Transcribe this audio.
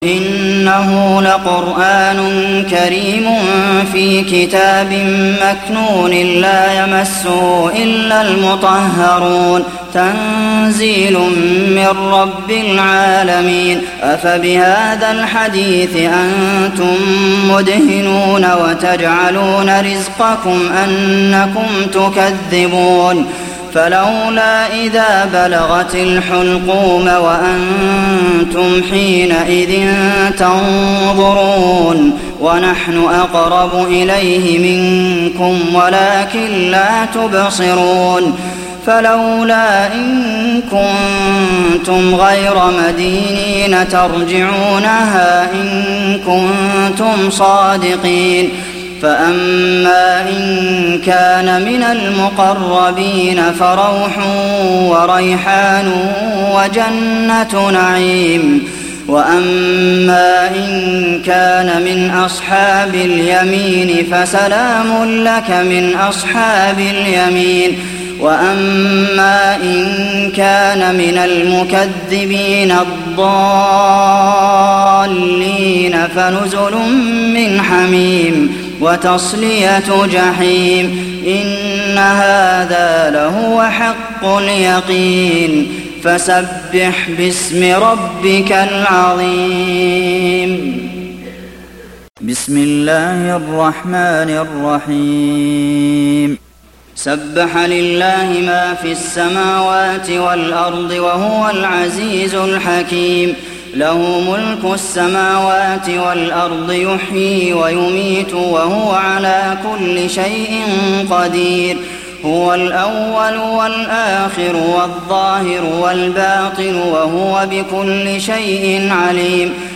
إنه لقرآن كريم في كتاب مكنون لا يمسه إلا المطهرون تنزيل من رب العالمين أفبهذا الحديث أنتم مدهنون وتجعلون رزقكم أنكم تكذبون فلولا إذا بلغت الحلقوم وأنتم حينئذ تنظرون ونحن أقرب إليه منكم ولكن لا تبصرون فلولا إن كنتم غير مدينين ترجعونها إن كنتم صادقين فأما إن كان من المقربين فروح وريحان وجنة نعيم وأما إن كان من أصحاب اليمين فسلام لك من أصحاب اليمين وأما إن كان من المكذبين الضالين فنزل من حميم وتصلية جحيم إن هذا لهو حق اليقين فسبح باسم ربك العظيم بسم الله الرحمن الرحيم سبح لله ما في السماوات والأرض وهو العزيز الحكيم له ملك السماوات والأرض يحيي ويميت وهو على كل شيء قدير هو الأول والآخر والظاهر والباطن وهو بكل شيء عليم